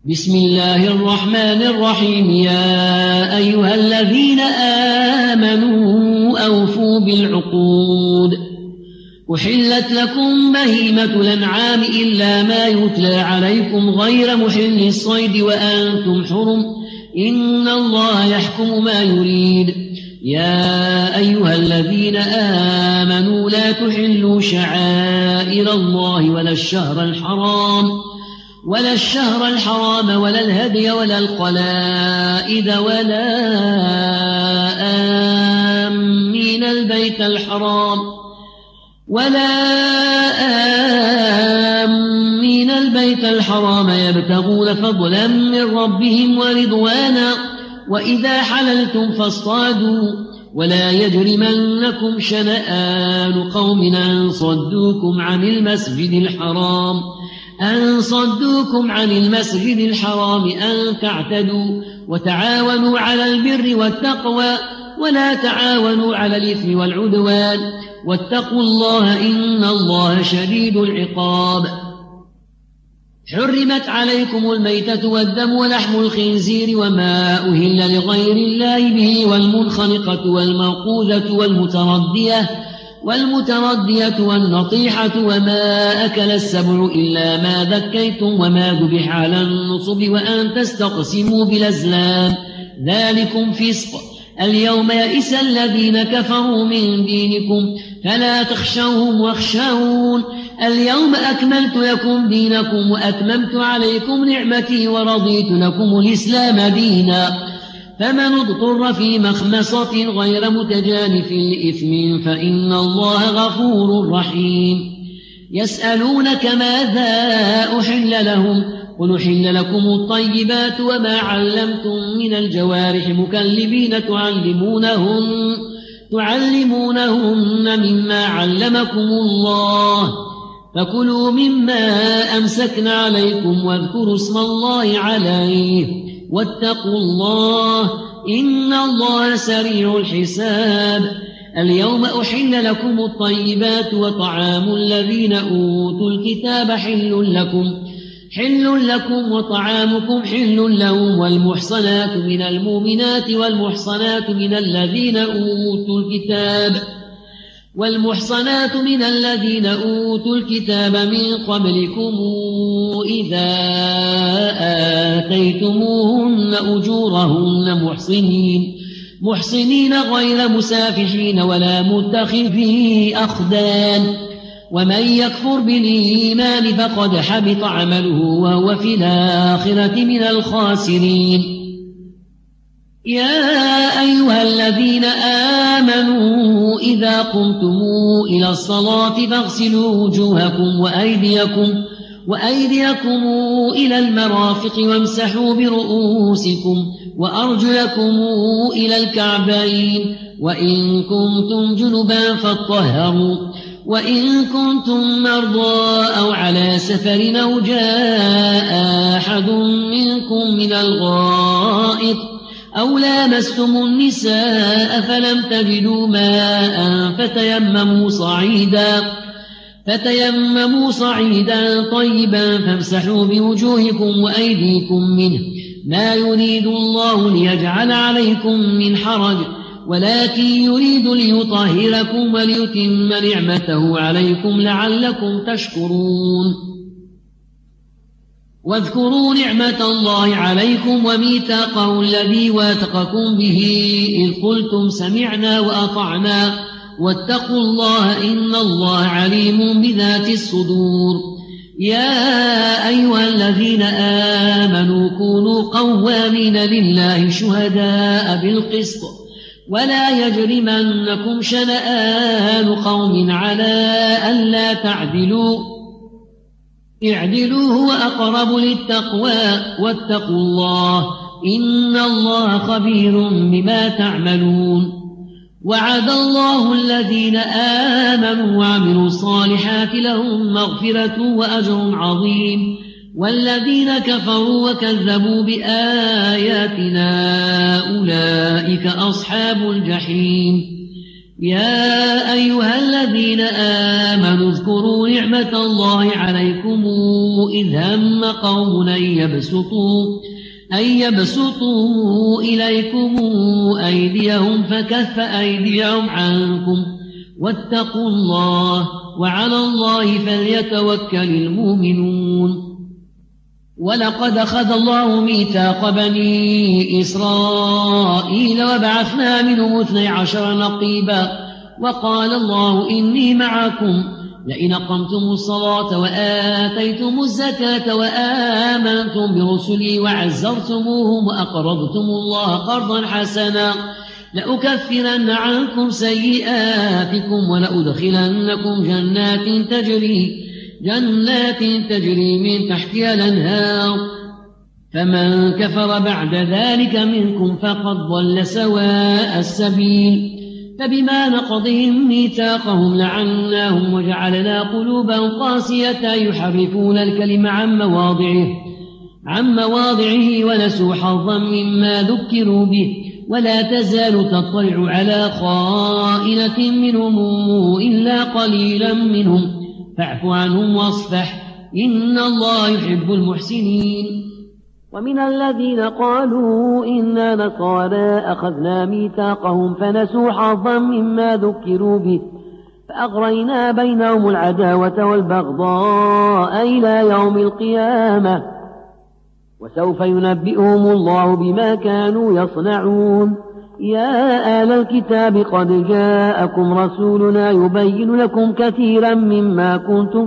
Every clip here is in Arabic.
بسم الله الرحمن الرحيم. يا أيها الذين آمنوا أوفوا بالعقود. أحلت لكم بهيمة الأنعام إلا ما يتلى عليكم غير محل الصيد وأنتم حرم، إن الله يحكم ما يريد. يا أيها الذين آمنوا لا تحلوا شعائر الله ولا الشهر الحرام ولا الهدي ولا القلائد ولا آمين البيت الحرام يبتغون فضلا من ربهم ورضوانا، وإذا حللتم فاصطادوا، ولا يجرمنكم شنآن قوم أن صدوكم عن المسجد الحرام أن تعتدوا، وتعاونوا على البر والتقوى ولا تعاونوا على الإثم والعدوان، واتقوا الله إن الله شديد العقاب. حرمت عليكم الميتة والدم ولحم الخنزير وما أهل لغير الله به، والمنخنقة والموقوذة والمتردية والنطيحة وما أكل السبع إلا ما ذكيتم وما ذبح على النصب، وأن تستقسموا بالأزلام، ذلكم فسق. اليوم يئس الذين كفروا من دينكم فلا تخشوهم واخشون. اليوم أكملت لكم دينكم وأتممت عليكم نعمتي ورضيت لكم الإسلام دينا، فمن اضطر في مخمصة غير متجانف لإثم فإن الله غفور رحيم. يسألونك ماذا أحل لهم، قل أحل لكم الطيبات وما علمتم من الجوارح مكلبين تعلمونهن مما علمكم الله، فكلوا مما أمسكن عليكم واذكروا اسم الله عليه، واتقوا الله إن الله سريع الحساب. اليوم أحل لكم الطيبات، وطعام الذين أوتوا الكتاب حل لكم وطعامكم حل لهم، والمحصنات من المؤمنات والمحصنات من الذين أوتوا الكتاب من قبلكم إذا آتيتموهن أجورهن محصنين غير مسافحين ولا متخذي أخدان، ومن يكفر بالإيمان فقد حبط عمله وهو في الآخرة من الخاسرين. يا أيها الذين آمنوا إذا قمتم إلى الصلاة فاغسلوا وجوهكم وأيديكم إلى المرافق وامسحوا برؤوسكم وأرجلكم إلى الكعبين، وإن كنتم جنبا فاطهروا، وإن كنتم مرضى أو على سفر أو جاء أحد منكم من الغائط أو لامستم النساء فلم تجدوا ماء فتيمموا صعيدا طيبا فامسحوا بوجوهكم وأيديكم منه، ما يريد الله ليجعل عليكم من حرج، ولكن يريد ليطهركم وليتم نعمته عليكم لعلكم تشكرون. واذكروا نعمة الله عليكم وميثاقه الذي واثقكم به إذ قلتم سمعنا وأطعنا، واتقوا الله إن الله عليم بذات الصدور. يا أيها الذين آمنوا كونوا قوامين لله شهداء بالقسط، ولا يجرمنكم شنآن قوم على ألا تعدلوا، اعدلوا هو أقرب للتقوى، واتقوا الله إن الله خبير بما تعملون. وعد الله الذين آمنوا وعملوا الصالحات لهم مغفرة وأجر عظيم، والذين كفروا وكذبوا بآياتنا أولئك أصحاب الجحيم. يا أيها الذين آمنوا اذكروا نعمة الله عليكم إذ هم قوم أن يبسطوا إليكم أيديهم فكف أيديهم عنكم واتقوا الله وعلى الله فليتوكل المؤمنون ولقد أخذ الله ميثاق بني إسرائيل وبعثنا منهم 12 نقيبا وقال الله إني معكم لئن أقمتم الصلاة وآتيتم الزكاة وآمنتم برسلي وعزرتموهم وأقرضتم الله قرضا حسنا لأكفرن عنكم سيئاتكم ولأدخلنكم جنات تجري من تحتها الأنهار فمن كفر بعد ذلك منكم فقد ضل سواء السبيل فبما نقضهم ميثاقهم لعناهم وجعلنا قلوبهم قاسية يحرفون الكلم عن مواضعه ونسوا حظا مما ذكروا به ولا تزال تطلع على خائنة منهم إلا قليلا منهم فاعف عنهم واصفح إن الله يحب المحسنين ومن الذين قالوا إنا نصارى أخذنا ميثاقهم فنسوا حظا مما ذكروا به فأغرينا بينهم العداوة والبغضاء إلى يوم القيامة وسوف ينبئهم الله بما كانوا يصنعون يا آل الكتاب قد جاءكم رسولنا يبين لكم كثيرا مما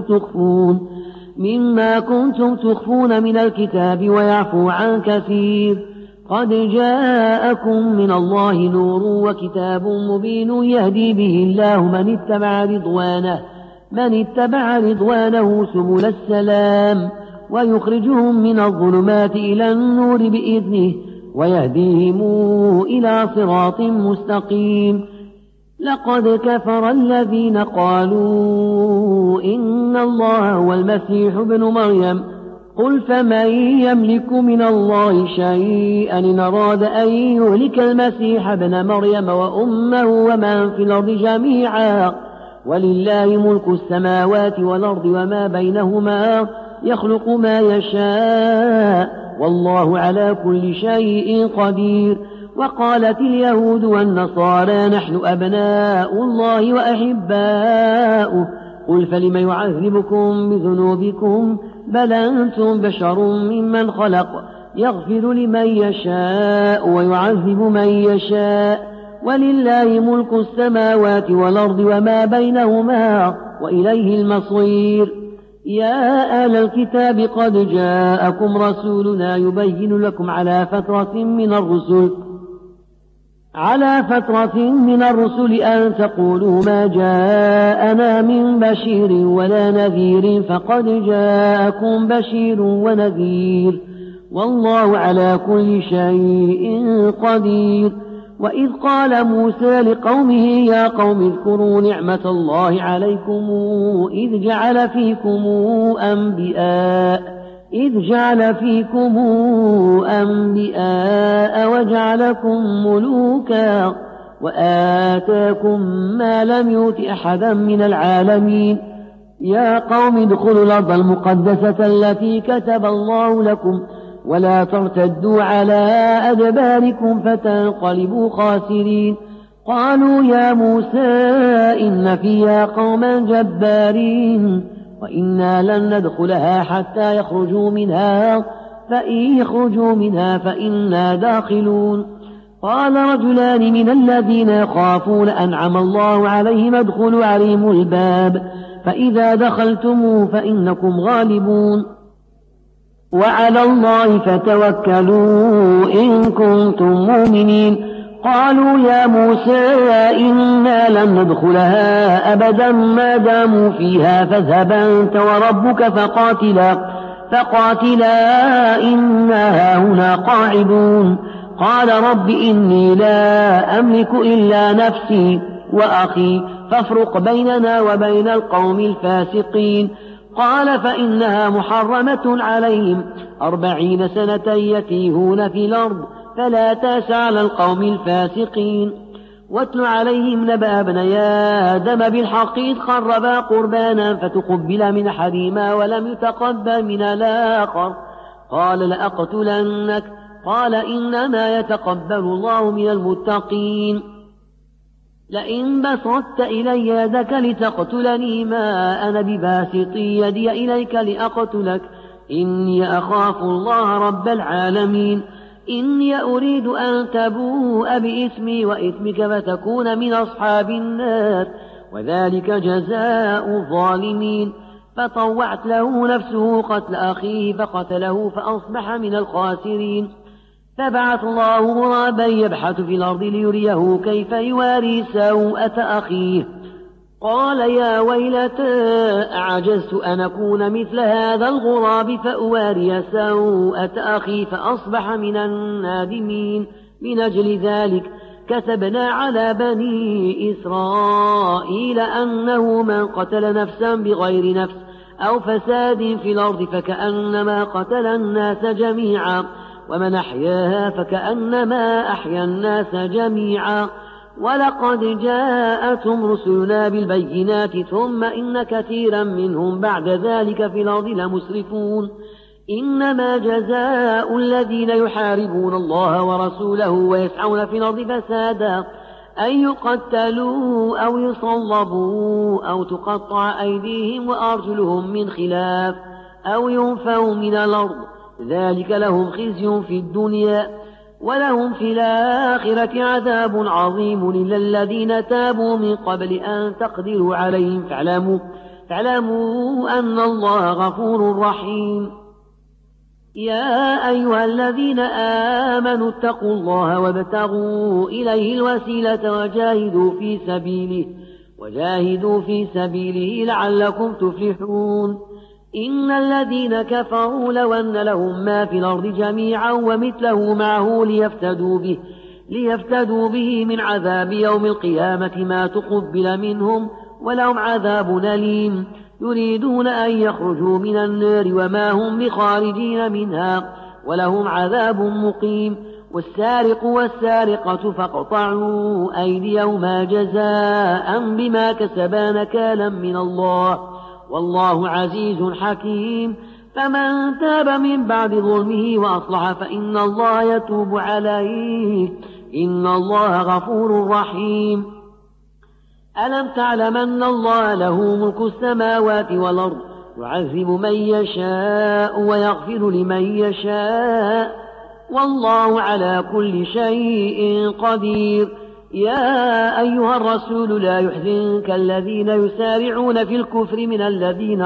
كنتم تخفون من الكتاب ويعفو عن كثير قد جاءكم من الله نور وكتاب مبين يهدي به الله من اتبع رضوانه سبل السلام ويخرجهم من الظلمات إلى النور بإذنه ويهديهم إلى صراط مستقيم لقد كفر الذين قالوا إن الله هو المسيح ابن مريم قل فمن يملك من الله شيئا إن أراد أن يهلك المسيح ابن مريم وأمه ومن في الأرض جميعا ولله ملك السماوات والأرض وما بينهما يخلق ما يشاء والله على كل شيء قدير وقالت اليهود والنصارى نحن أبناء الله وأحباؤه قل فلم يعذبكم بذنوبكم بل أنتم بشر ممن خلق يغفر لمن يشاء ويعذب من يشاء ولله ملك السماوات والأرض وما بينهما وإليه المصير يا أهل الكتاب قد جاءكم رسولنا يبين لكم على فترة من الرسل أن تقولوا ما جاءنا من بشير ولا نذير فقد جاءكم بشير ونذير والله على كل شيء قدير وإذ قال موسى لقومه يا قوم اذكروا نعمة الله عليكم إذ جعل فيكم أنبياء وجعلكم ملوكا وآتاكم ما لم يؤت أحدا من العالمين يا قوم ادخلوا الأرض المقدسة التي كتب الله لكم ولا ترتدوا على أدباركم فتنقلبوا خاسرين قالوا يا موسى إن فيها قوما جبارين وإنا لن ندخلها حتى يخرجوا منها فإن يخرجوا منها فإنا داخلون قال رجلان من الذين يخافون أنعم الله عليهم ادخلوا عليهم الباب فإذا دخلتموه فإنكم غالبون وعلى الله فتوكلوا إن كنتم مؤمنين قالوا يا موسى إنا لن ندخلها أبدا ما داموا فيها فاذهب أنت وربك فقاتلا إنا هاهنا قاعدون قال رب إني لا أملك إلا نفسي وأخي فافرق بيننا وبين القوم الفاسقين قال فإنها محرمة عليهم 40 سنة يتيهون في الأرض فلا تأس على القوم الفاسقين واتل عليهم نبأ ابني آدم بالحق إذ قربا قربانا فتقبل من أحدهما ولم يتقبل من الآخر قال لأقتلنك قال إنما يتقبل الله من المتقين لئن بسطت إلي يدك لتقتلني ما أنا بباسط يدي إليك لأقتلك إني أخاف الله رب العالمين إني أريد أن تبوء بإثمي وإثمك فتكون من أصحاب النار وذلك جزاء الظالمين فطوعت له نفسه قتل أخيه فقتله فأصبح من الخاسرين فبعث الله غرابا يبحث في الأرض ليريه كيف يواري سوءة أخيه قال يا ويلتى أعجزت أن أكون مثل هذا الغراب فأواري سوءة أخي فأصبح من النادمين من أجل ذلك كتبنا على بني إسرائيل أنه من قتل نفسا بغير نفس أو فساد في الأرض فكأنما قتل الناس جميعا ومن أحياها فكأنما أحيا الناس جميعا ولقد جاءتهم رسلنا بالبينات ثم إن كثيرا منهم بعد ذلك في الأرض لمسرفون إنما جزاء الذين يحاربون الله ورسوله ويسعون في الأرض فسادا أن يقتلوا أو يصلبوا أو تقطع أيديهم وأرجلهم من خلاف أو ينفوا من الأرض ذلك لهم خزي في الدنيا ولهم في الآخرة عذاب عظيم إلا الذين تابوا من قبل أن تقدروا عليهم فاعلموا أن الله غفور رحيم يا أيها الذين آمنوا اتقوا الله وابتغوا إليه الوسيلة وجاهدوا في سبيله لعلكم تفلحون إن الذين كفروا لو أن لهم ما في الأرض جميعا ومثله معه ليفتدوا به من عذاب يوم القيامة ما تقبل منهم ولهم عذاب أليم يريدون أن يخرجوا من النار وما هم بخارجين منها ولهم عذاب مقيم والسارق والسارقة فاقطعوا أيديهما جزاء بما كسبا نكالا من الله والله عزيز حكيم فمن تاب من بعد ظلمه وأصلح فإن الله يتوب عليه إن الله غفور رحيم ألم تعلم أن الله له ملك السماوات والأرض يعذب من يشاء ويغفر لمن يشاء والله على كل شيء قدير يا أيها الرسول لا يحزنك الذين يسارعون في الكفر من الذين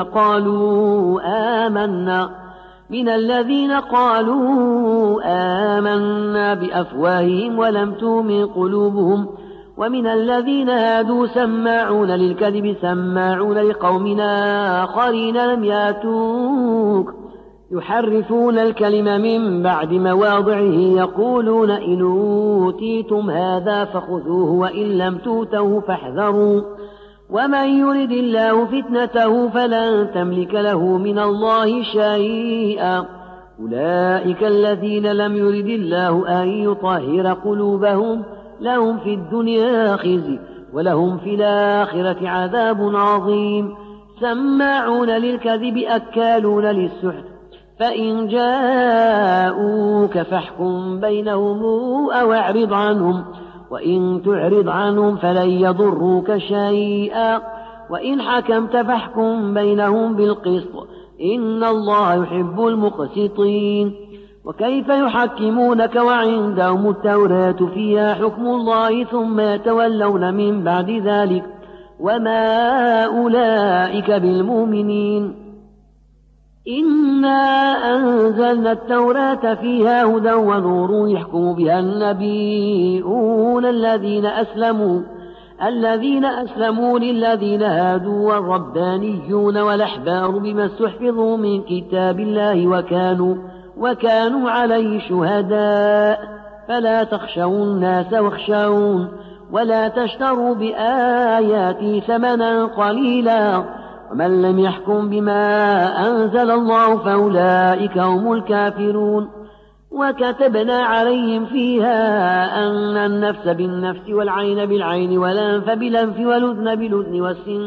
قالوا آمنا بأفواههم ولم تؤمن قلوبهم ومن الذين هادوا سماعون للكذب سماعون لقوم آخرين لم ياتوك يحرفون الكلم من بعد مواضعه يقولون إن أوتيتم هذا فخذوه وإن لم تؤتوه فاحذروا ومن يرد الله فتنته فلن تملك له من الله شيئا أولئك الذين لم يرد الله أن يطهر قلوبهم لهم في الدنيا خزي ولهم في الآخرة عذاب عظيم سماعون للكذب أكالون للسحت فإن جاءوك فاحكم بينهم أو اعرض عنهم وإن تعرض عنهم فلن يضروك شيئا وإن حكمت فاحكم بينهم بالقسط إن الله يحب المقسطين وكيف يحكمونك وعندهم التوراة فيها حكم الله ثم يتولون من بعد ذلك وما أولئك بالمؤمنين إنا أنزلنا التوراة فيها هدى ونور يحكم بها النبيون الذين أسلموا للذين هادوا والربانيون والأحبار بما استحفظوا من كتاب الله وكانوا عليه شهداء فلا تخشوا الناس واخشون ولا تشتروا بآياتي ثمنا قليلا ومن لم يحكم بما أنزل الله فأولئك هم الكافرون وكتبنا عليهم فيها أن النفس بالنفس والعين بالعين والأنف بالأنف والأذن بالأذن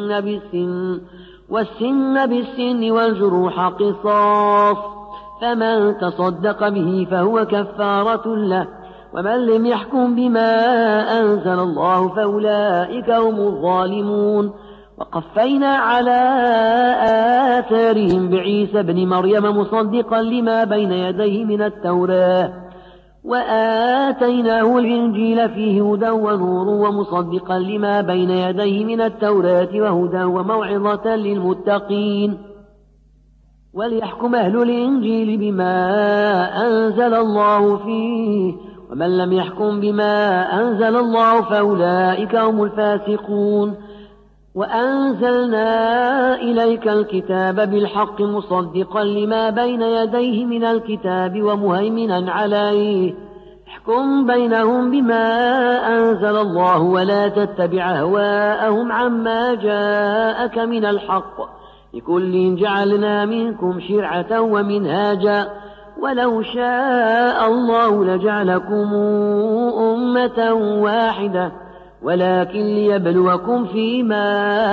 والسن بالسن والجروح قصاص، فمن تصدق به فهو كفارة له، ومن لم يحكم بما أنزل الله فأولئك هم الظالمون. وقفينا على آثارهم بعيسى ابن مريم مصدقا لما بين يديه من التوراة، وآتيناه الإنجيل فيه هدى ونور ومصدقا لما بين يديه من التوراة وهدى وموعظة للمتقين، وليحكم أهل الإنجيل بما أنزل الله فيه، ومن لم يحكم بما أنزل الله فأولئك هم الفاسقون. وأنزلنا إليك الكتاب بالحق مصدقا لما بين يديه من الكتاب ومهيمنا عليه، احكم بينهم بما أنزل الله ولا تتبع أهواءهم عما جاءك من الحق، لكل جعلنا منكم شرعة ومنهاجا، ولو شاء الله لجعلكم أمة واحدة ولكن ليبلوكم فيما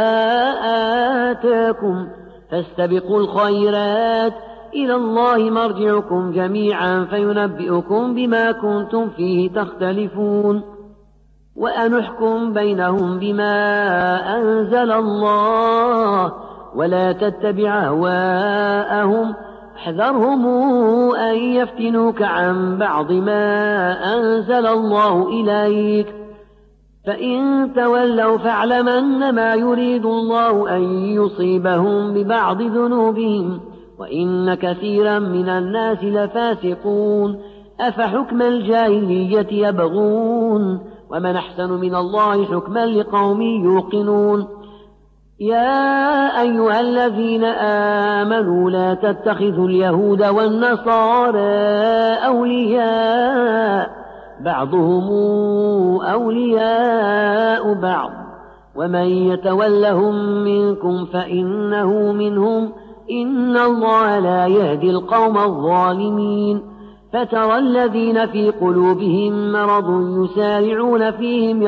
آتاكم، فاستبقوا الخيرات، إلى الله مرجعكم جميعا فينبئكم بما كنتم فيه تختلفون. وأنحكم بينهم بما أنزل الله ولا تتبع أهواءهم، احذرهم أن يفتنوك عن بعض ما أنزل الله إليك، فإن تولوا فاعلم أنما يريد الله أن يصيبهم ببعض ذنوبهم، وإن كثيرا من الناس لفاسقون. أفحكم الجاهلية يبغون، ومن أحسن من الله حكما لقوم يوقنون. يا أيها الذين آمنوا لا تتخذوا اليهود والنصارى أولياء، بعضهم أولياء بعض، ومن يتولهم منكم فإنه منهم، إن الله لا يهدي القوم الظالمين. فترى الذين في قلوبهم مرض يسارعون فيهم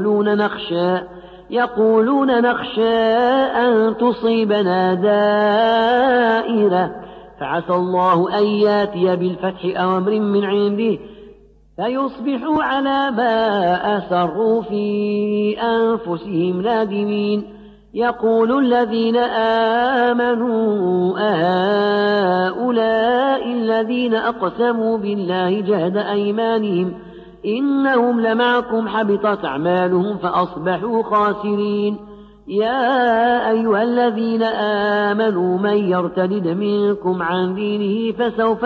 يقولون نخشى أن تصيبنا دائرة، فعسى الله أن ياتي بالفتح أو أمر من عنده فيصبحوا على ما أسروا في أنفسهم نادمين. يقول الذين آمنوا أهؤلاء الذين أقسموا بالله جهد أيمانهم إنهم لمعكم حبطت أعمالهم فأصبحوا خاسرين. يا أيها الذين آمنوا من يرتد منكم عن دينه فسوف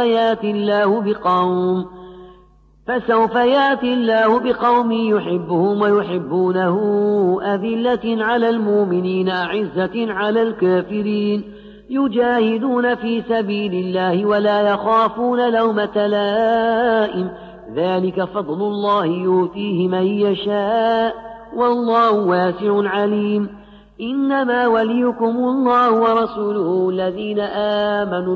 ياتي الله بقوم يحبهم ويحبونه أذلة على المؤمنين أعزة على الكافرين يجاهدون في سبيل الله ولا يخافون لومة لائم، ذلك فضل الله يؤتيه من يشاء والله واسع عليم. إنما وليكم الله ورسوله الذين آمنوا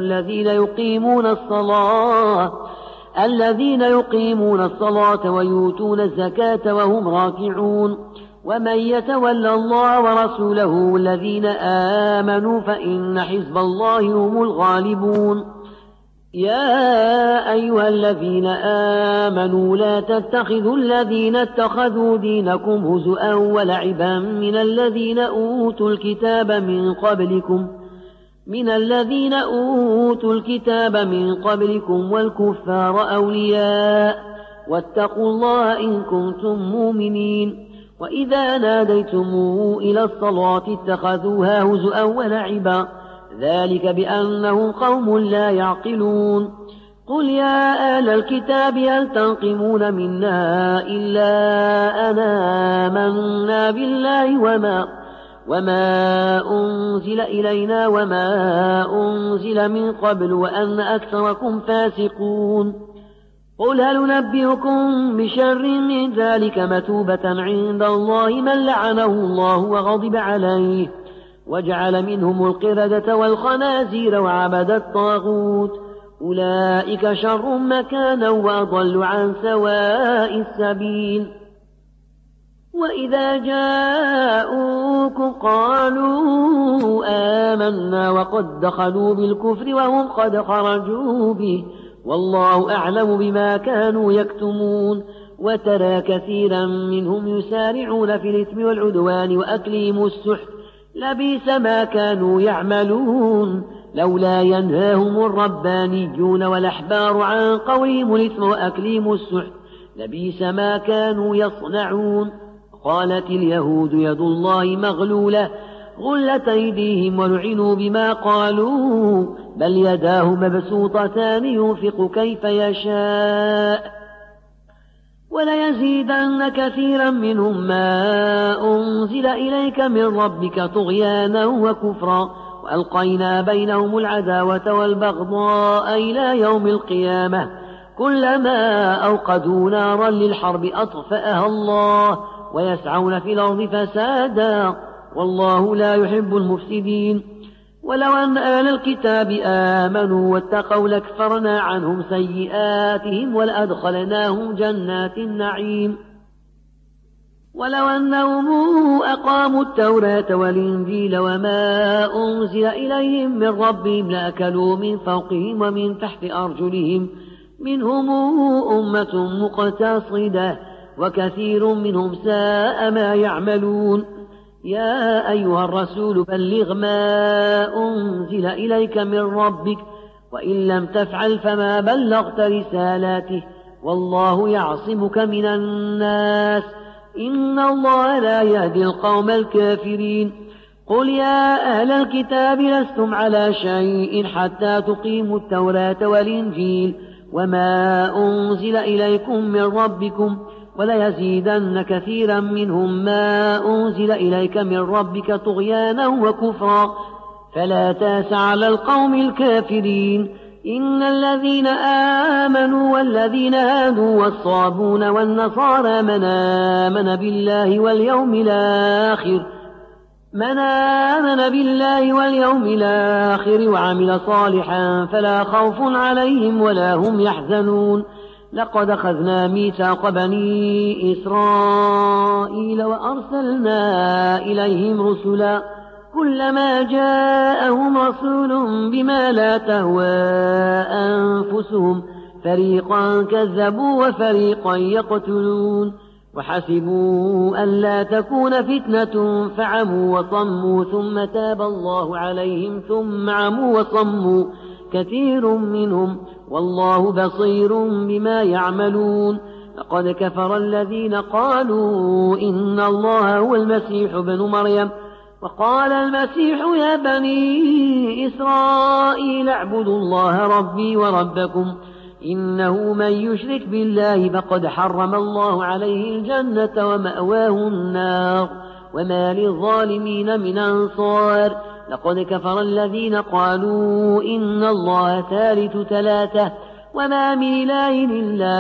الذين يقيمون الصلاة ويؤتون الزكاة وهم راكعون. ومن يتولى الله ورسوله الذين آمنوا فإن حزب الله هم الغالبون. يا أيها الذين آمنوا لا تتخذوا الذين اتخذوا دينكم هزؤا ولعبا من الذين أوتوا الكتاب من قبلكم والكفار أولياء، واتقوا الله إن كنتم مؤمنين. وإذا ناديتم إلى الصلاة اتخذوها هزؤا ولعبا، ذلك بأنهم قوم لا يعقلون. قل يا أهل الكتاب هل تنقمون منا إلا أن آمنا بالله وما أنزل إلينا وما أنزل من قبل وأن أكثركم فاسقون. قل هل ننبئكم بشر من ذلك مثوبة عند الله من لعنه الله وغضب عليه وجعل منهم القردة والخنازير وعبد الطاغوت أولئك شر مكانا وأضل عن سواء السبيل. وإذا جاءوكم قالوا آمنا وقد دخلوا بالكفر وهم قد خرجوا به والله أعلم بما كانوا يكتمون. وترى كثيرا منهم يسارعون في الإثم والعدوان وأكلهم السحت لبئس ما كانوا يعملون. لولا ينهاهم الربانيون والأحبار عن قولهم الإثم وأكلهم السحت لبئس ما كانوا يصنعون. قالت اليهود يد الله مغلولة غلت أيديهم ولعنوا بما قالوا بل يداه مبسوطتان ينفق كيف يشاء وليزيدن كثيرا منهم ما أنزل إليك من ربك طغيانا وكفرا وألقينا بينهم العداوة والبغضاء إلى يوم القيامة كلما أوقدوا نارا للحرب أطفأها الله ويسعون في الأرض فسادا والله لا يحب المفسدين. ولو أن أهل الكتاب آمنوا واتقوا لكفرنا عنهم سيئاتهم ولأدخلناهم جنات النعيم. ولو أنهم أقاموا التوراة والإنجيل وما أنزل إليهم من ربهم لأكلوا من فوقهم ومن تحت أرجلهم منهم أمة مقتصدة وكثير منهم ساء ما يعملون. يا أيها الرسول بلغ ما أنزل إليك من ربك وإن لم تفعل فما بلغت رسالاته والله يعصمك من الناس إن الله لا يهدي القوم الكافرين. قل يا أهل الكتاب لستم على شيء حتى تقيموا التوراة والإنجيل وما أنزل إليكم من ربكم وليزيدن كثيرا منهم ما أنزل إليك من ربك طغيانا وكفرا فلا تاس على القوم الكافرين. إن الذين آمنوا والذين هادوا والصابون والنصارى من آمن بالله واليوم الآخر وعمل صالحا فلا خوف عليهم ولا هم يحزنون. لقد أخذنا ميثاق بني إسرائيل وأرسلنا إليهم رسلا كلما جاءهم رسول بما لا تهوى أنفسهم فريقا كذبوا وفريقا يقتلون. وحسبوا أن لا تكون فتنة فعموا وصموا ثم تاب الله عليهم ثم عموا وصموا كثير منهم والله بصير بما يعملون. لقد كفر الذين قالوا إن الله هو المسيح ابن مريم وقال المسيح يا بني إسرائيل اعبدوا الله ربي وربكم إنه من يشرك بالله فقد حرم الله عليه الجنة ومأواه النار وما للظالمين من أنصار. لقد كفر الذين قالوا إن الله ثالث ثلاثة وما من إله إلا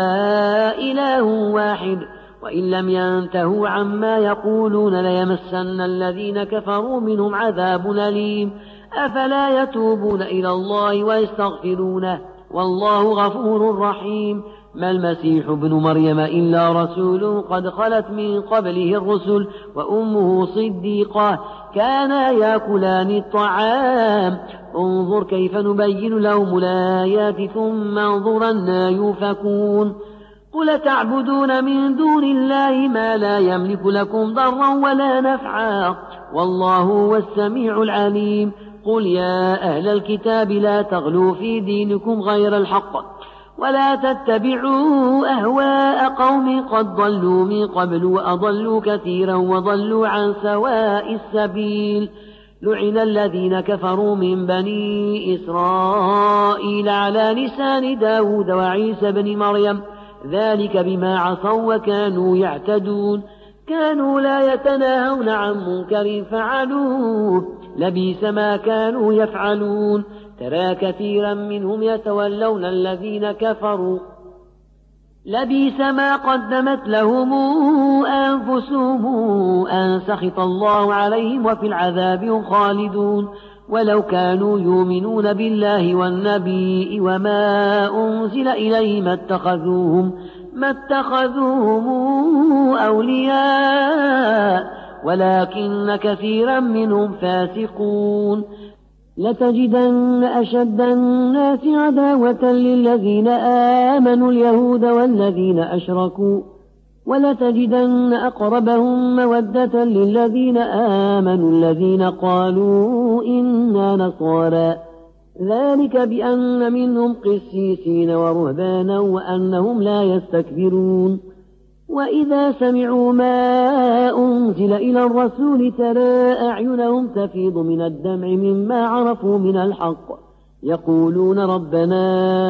إله واحد وإن لم ينتهوا عما يقولون ليمسن الذين كفروا منهم عذاب أليم. أفلا يتوبون إلى الله ويستغفرونه والله غفور رحيم. ما المسيح ابن مريم إلا رسول قد خلت من قبله الرسل وأمه صديقة كانا يأكلان الطعام انظر كيف نبين لهم الآيات ثم انظر أنى يؤفكون. قل تعبدون من دون الله ما لا يملك لكم ضرا ولا نفعا والله هو السميع العليم. قل يا أهل الكتاب لا تغلوا في دينكم غير الحق ولا تتبعوا أهواء قوم قد ضلوا من قبل وأضلوا كثيرا وضلوا عن سواء السبيل. لعن الذين كفروا من بني إسرائيل على لسان داود وعيسى بن مريم ذلك بما عصوا وكانوا يعتدون. كانوا لا يتناهون عن منكر فعلوه لبئس ما كانوا يفعلون. ترى كثيرا منهم يتولون الذين كفروا لبئس ما قدمت لهم أنفسهم أن سخط الله عليهم وفي العذاب خالدون. ولو كانوا يؤمنون بالله والنبي وما أنزل إليه ما اتخذوهم أولياء ولكن كثيرا منهم فاسقون. لتجدن أشد الناس عداوة للذين آمنوا اليهود والذين أشركوا ولتجدن أقربهم مودة للذين آمنوا الذين قالوا إنا نصارى ذلك بأن منهم قسيسين ورهبانا وأنهم لا يستكبرون. وإذا سمعوا ما أنزل إلى الرسول ترى أعينهم تفيض من الدمع مما عرفوا من الحق يقولون ربنا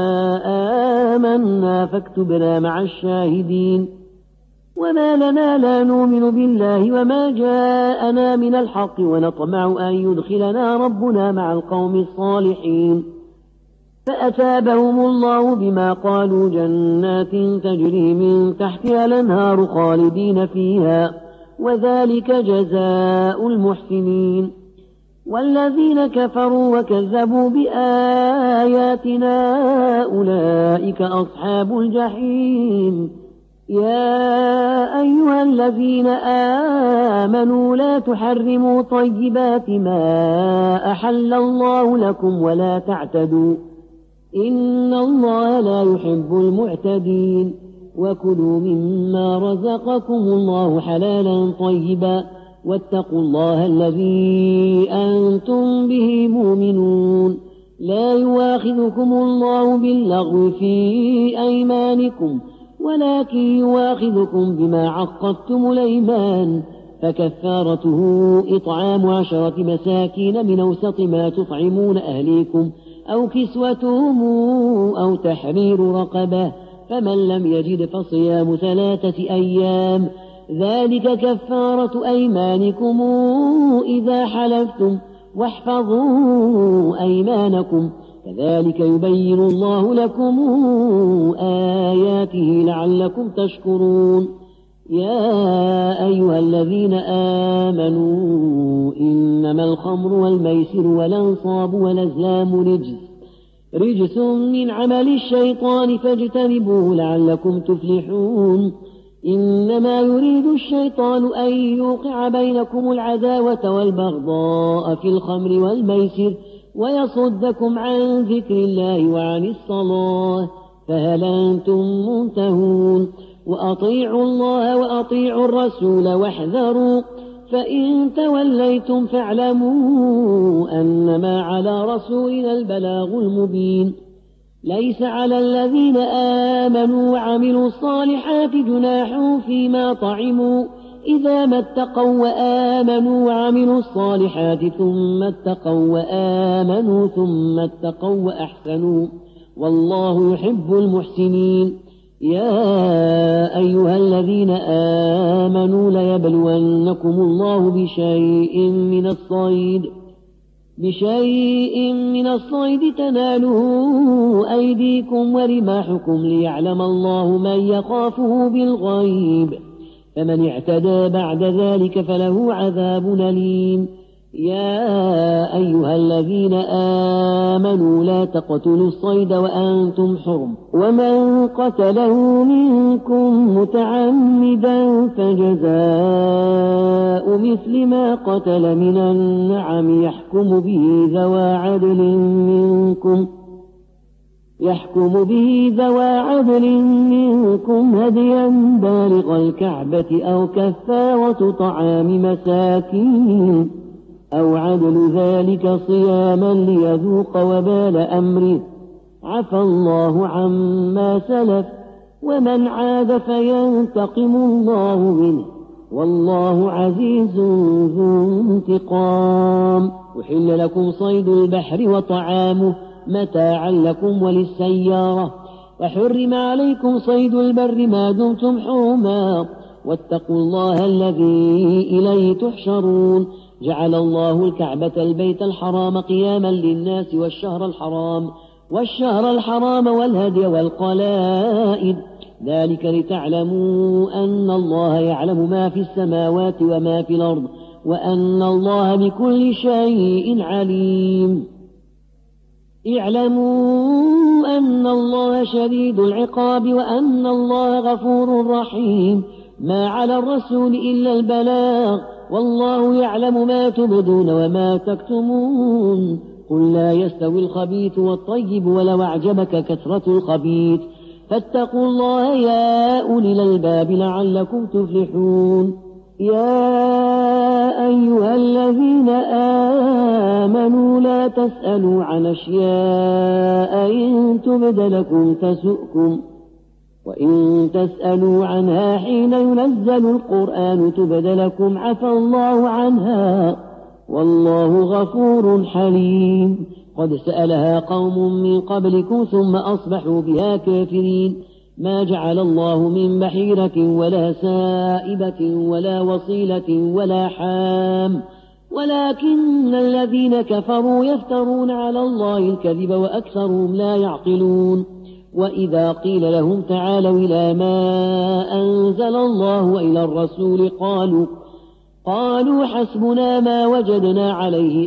آمنا فاكتبنا مع الشاهدين. وما لنا لا نؤمن بالله وما جاءنا من الحق ونطمع أن يدخلنا ربنا مع القوم الصالحين. فأتابهم الله بما قالوا جنات تجري من تحتها الأنهار خالدين فيها وذلك جزاء المحسنين. والذين كفروا وكذبوا بآياتنا أولئك أصحاب الجحيم. يا أيها الذين آمنوا لا تحرموا طيبات ما أحل الله لكم ولا تعتدوا إن الله لا يحب المعتدين. وكلوا مما رزقكم الله حلالا طيبا واتقوا الله الذي أنتم به مؤمنون. لا يواخذكم الله باللغو في أيمانكم ولكن يواخذكم بما عقدتم الأيمان فكفارته إطعام 10 مساكين من أوسط ما تطعمون أهليكم أو كسوتهم أو تحرير رقبة فمن لم يجد فصيام 3 أيام ذلك كفارة أيمانكم إذا حلفتم واحفظوا أيمانكم كذلك يبين الله لكم آياته لعلكم تشكرون. يا أيها الذين آمنوا إنما الخمر والميسر والأنصاب والأزلام رجس من عمل الشيطان فاجتنبوه لعلكم تفلحون. إنما يريد الشيطان أن يوقع بينكم العداوة والبغضاء في الخمر والميسر ويصدكم عن ذكر الله وعن الصلاة فهل أنتم منتهون. وأطيعوا الله وأطيعوا الرسول واحذروا فإن توليتم فاعلموا أنما على رسولنا البلاغ المبين. ليس على الذين آمنوا وعملوا الصالحات جناح فيما طعموا إذا ما اتقوا وآمنوا وعملوا الصالحات ثم اتقوا وآمنوا ثم اتقوا وأحسنوا والله يحب المحسنين. يا أيها الذين آمنوا ليبلونكم الله بشيء من الصيد تناله أيديكم ورماحكم ليعلم الله من يخافه بالغيب فمن اعتدى بعد ذلك فله عذاب أليم. يا أيها الذين آمنوا لا تقتلوا الصيد وأنتم حرم ومن قتله منكم متعمدا فجزاء مثل ما قتل من النعم يحكم به ذوى عدل منكم هديا بالغ الكعبة أو كفارة طعام مساكين أو عدل ذلك صياما ليذوق وبال أمره عفى الله عما سلف ومن عاد فينتقم الله منه والله عزيز ذو انتقام. أحل لكم صيد البحر وطعامه متاعا لكم وللسيارة وحرم عليكم صيد البر ما دمتم حرما واتقوا الله الذي إليه تحشرون. جعل الله الكعبة البيت الحرام قياما للناس والشهر الحرام والهدي والقلائد ذلك لتعلموا أن الله يعلم ما في السماوات وما في الأرض وأن الله بكل شيء عليم. اعلموا أن الله شديد العقاب وأن الله غفور رحيم. ما على الرسول إلا البلاغ، والله يعلم ما تبدون وما تكتمون. قل لا يستوي الخبيث والطيب ولو أعجبك كثرة الخبيث، فاتقوا الله يا أولي الألباب لعلكم تفلحون. يا أيها الذين آمنوا لا تسألوا عن أشياء إن تبد لكم تسؤكم، وإن تسألوا عنها حين ينزل القرآن تبد لكم عفى الله عنها، والله غفور حليم. قد سألها قوم من قبلكم ثم أصبحوا بها كافرين. ما جعل الله من بحيرة ولا سائبة ولا وصيلة ولا حام، ولكن الذين كفروا يفترون على الله الكذب وأكثرهم لا يعقلون. وإذا قيل لهم تعالوا إلى ما أنزل الله وإلى الرسول قالوا حسبنا ما وجدنا عليه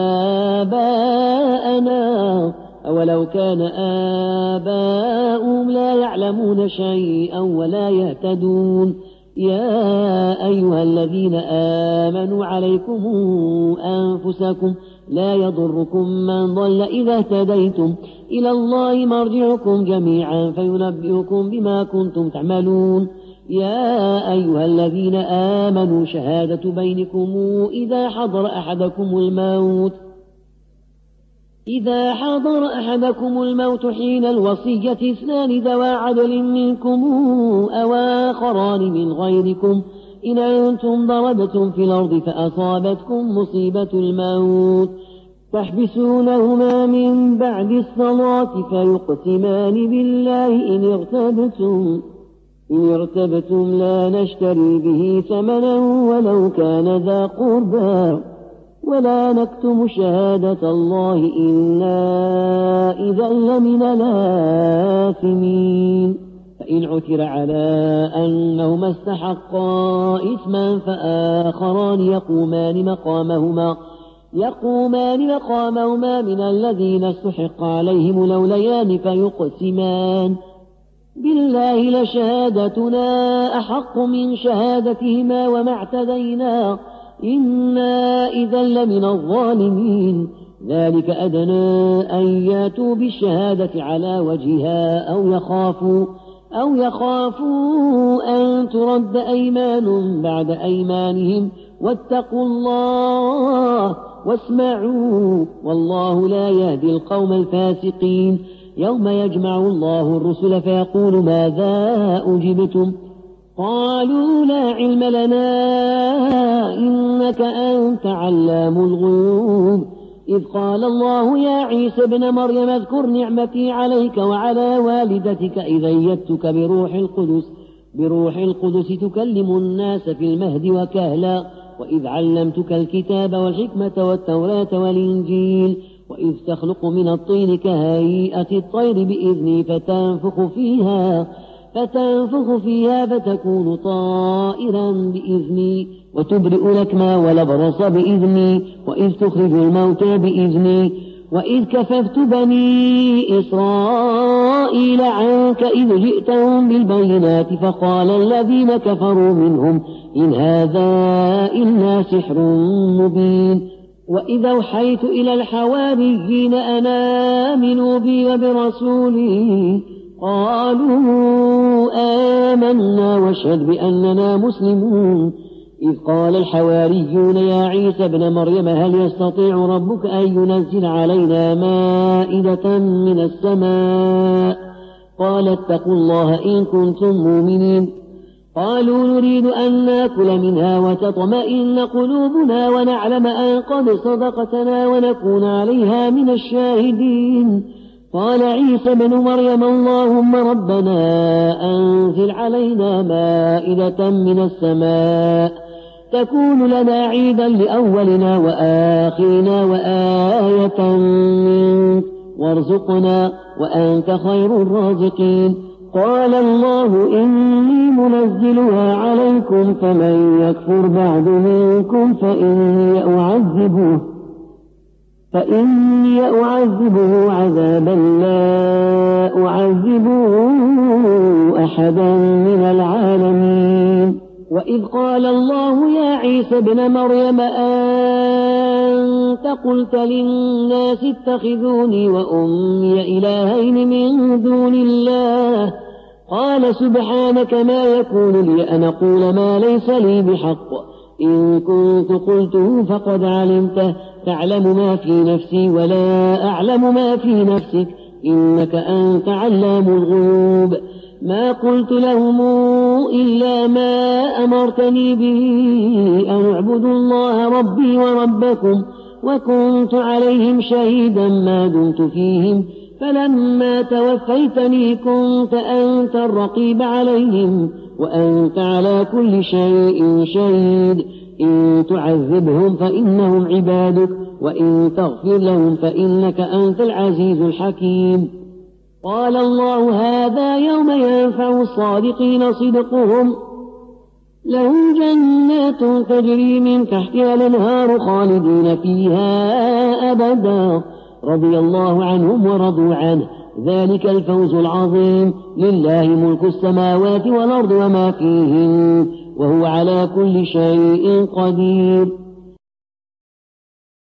آباءنا، أولو كان آباؤهم لا يعلمون شيئا ولا يهتدون. يا أيها الذين آمنوا عليكم أنفسكم لا يضركم من ضل إذا اهتديتم، إلى الله مرجعكم جميعا فينبئكم بما كنتم تعملون. يا أيها الذين آمنوا شهادة بينكم إذا حضر أحدكم الموت حين الوصية اثنان ذوى عدل منكم أو آخران من غيركم إن أنتم ضربتم في الأرض فأصابتكم مصيبة الموت تحبسونهما من بعد الصلاة فيقسمان بالله إن ارتبتم لا نشتري به ثمنا ولو كان ذا قربى ولا نكتم شهادة الله إنا إذا لمن الآثمين. فإن عثر على أنهما استحقا إثما فآخران يقومان مقامهما من الذين استحق عليهم الأوليان فيقسمان بالله لشهادتنا أحق من شهادتهما وما اعتدينا إنا إذا لمن الظالمين. ذلك أدنى أن ياتوا بالشهادة على وجهها أو يخافوا أن ترد أيمان بعد أيمانهم واتقوا الله واسمعوا والله لا يهدي القوم الفاسقين. يوم يجمع الله الرسل فيقول ماذا أجبتم قالوا لا علم لنا إنك أنت علام الغيوب. إذ قال الله يا عيسى ابن مريم اذكر نعمتي عليك وعلى والدتك إذ أيدتك بروح القدس تكلم الناس في المهد وكهلا وإذ علمتك الكتاب والحكمة والتوراة والإنجيل وإذ تخلق من الطين كهيئة الطير بإذني فتنفخ فيها فتكون طائرا بإذني وتبرئ الأكمى والأبرص بإذني وإذ تخرج الموتى بإذني وإذ كففت بني إسرائيل عنك إذ جئتهم بالبينات فقال الذين كفروا منهم إن هذا إلا سحر مبين. وإذ أوحيت إلى الحواريين أن آمنوا بي وبرسولي قالوا آمنا واشهد بأننا مسلمون. إذ قال الحواريون يا عيسى ابن مريم هل يستطيع ربك أن ينزل علينا مائدة من السماء قال اتقوا الله إن كنتم مؤمنين. قالوا نريد أن نأكل منها وتطمئن قلوبنا ونعلم أن قد صدقتنا ونكون عليها من الشاهدين. قال عيسى ابن مريم اللهم ربنا أنزل علينا مائدة من السماء تكون لنا عيدا لأولنا وآخرنا وآية منك وارزقنا وأنت خير الرازقين. قال الله إني منزلها عليكم فمن يكفر بعد منكم فإني أعذبه عذابا لا أعذبه أحدا من العالمين. وإذ قال الله يا عيسى ابن مريم أنت قلت للناس اتخذوني وأمي إلهين من دون الله قال سبحانك ما يكون لي أن أقول ما ليس لي بحق إن كنت قلته فقد علمته تعلم ما في نفسي ولا أعلم ما في نفسك إنك أنت علام الغيوب. ما قلت لهم إلا ما أمرتني به أن اعبدوا الله ربي وربكم وكنت عليهم شهيدا ما دمت فيهم فلما توفيتني كنت أنت الرقيب عليهم وأنت على كل شيء شهيد. إن تعذبهم فإنهم عبادك وإن تغفر لهم فإنك أنت العزيز الحكيم. قال الله هذا يوم ينفع الصادقين صدقهم لهم جنات تجري من تحتها الأنهار خالدين فيها أبدا رضي الله عنهم ورضوا عنه ذلك الفوز العظيم. لله ملك السماوات والأرض وما فيهن وهو على كل شيء قدير.